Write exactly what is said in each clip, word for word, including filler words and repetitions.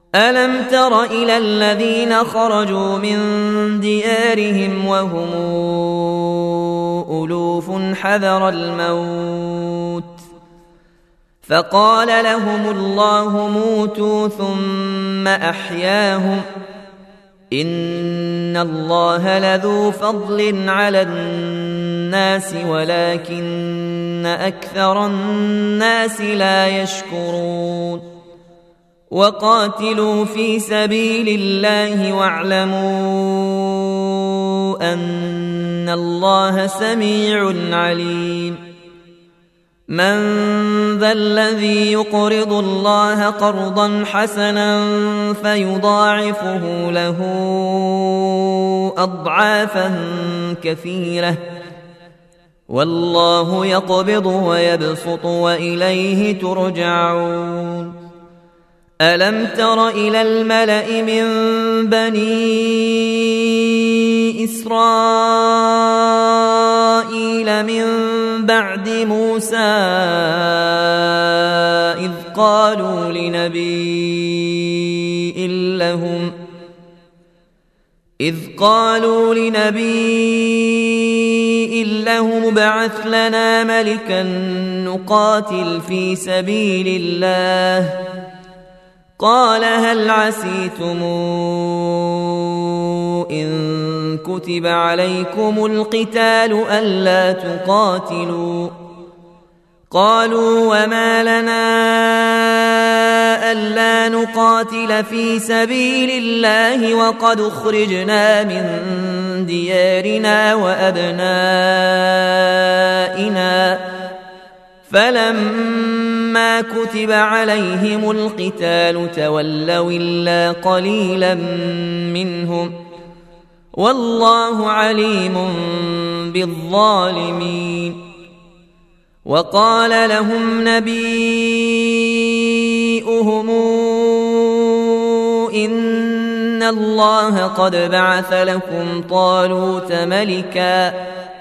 ألم تر إلى الذين خرجوا من ديارهم وهم ألوف حذر الموت فقال لهم الله موتوا ثم أحياهم إن الله لذو فضل على الناس ولكن أكثر الناس لا يشكرون وقاتلوا في سبيل الله واعلموا أن الله سميع عليم من ذا الذي يقرض الله قرضا حسنا فيضاعفه له أضعافا كثيرة والله يقبض ويبسط وإليه ترجعون ألم تر إلى الملأ من بني إسرائيل من بعد موسى إذ قالوا لنبي لهم إذ قالوا لنبي لهم ابعث لنا ملكا نقاتل في سبيل الله قال هل عسيتم إن كتب عليكم القتال ألا تقاتلوا قالوا وما لنا ألا نقاتل في سبيل الله وقد أخرجنا من ديارنا وأبنائنا فلما كتب عليهم القتال تولوا إلا قليلا منهم والله عليم بالظالمين وقال لهم نبيؤهم إن الله قد بعث لكم طالوت ملكا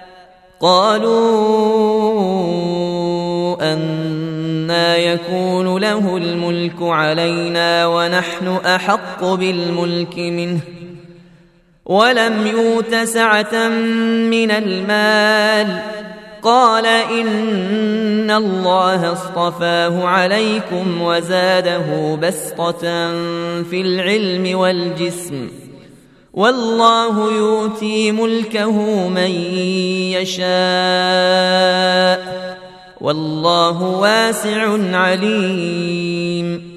قالوا أنى يكون له الملك علينا ونحن أحق بالملك منه ولم يؤت سعة من المال قال إن الله اصطفاه عليكم وزاده بسطة في العلم والجسم والله يؤتي ملكه من يشاء والله واسع عليم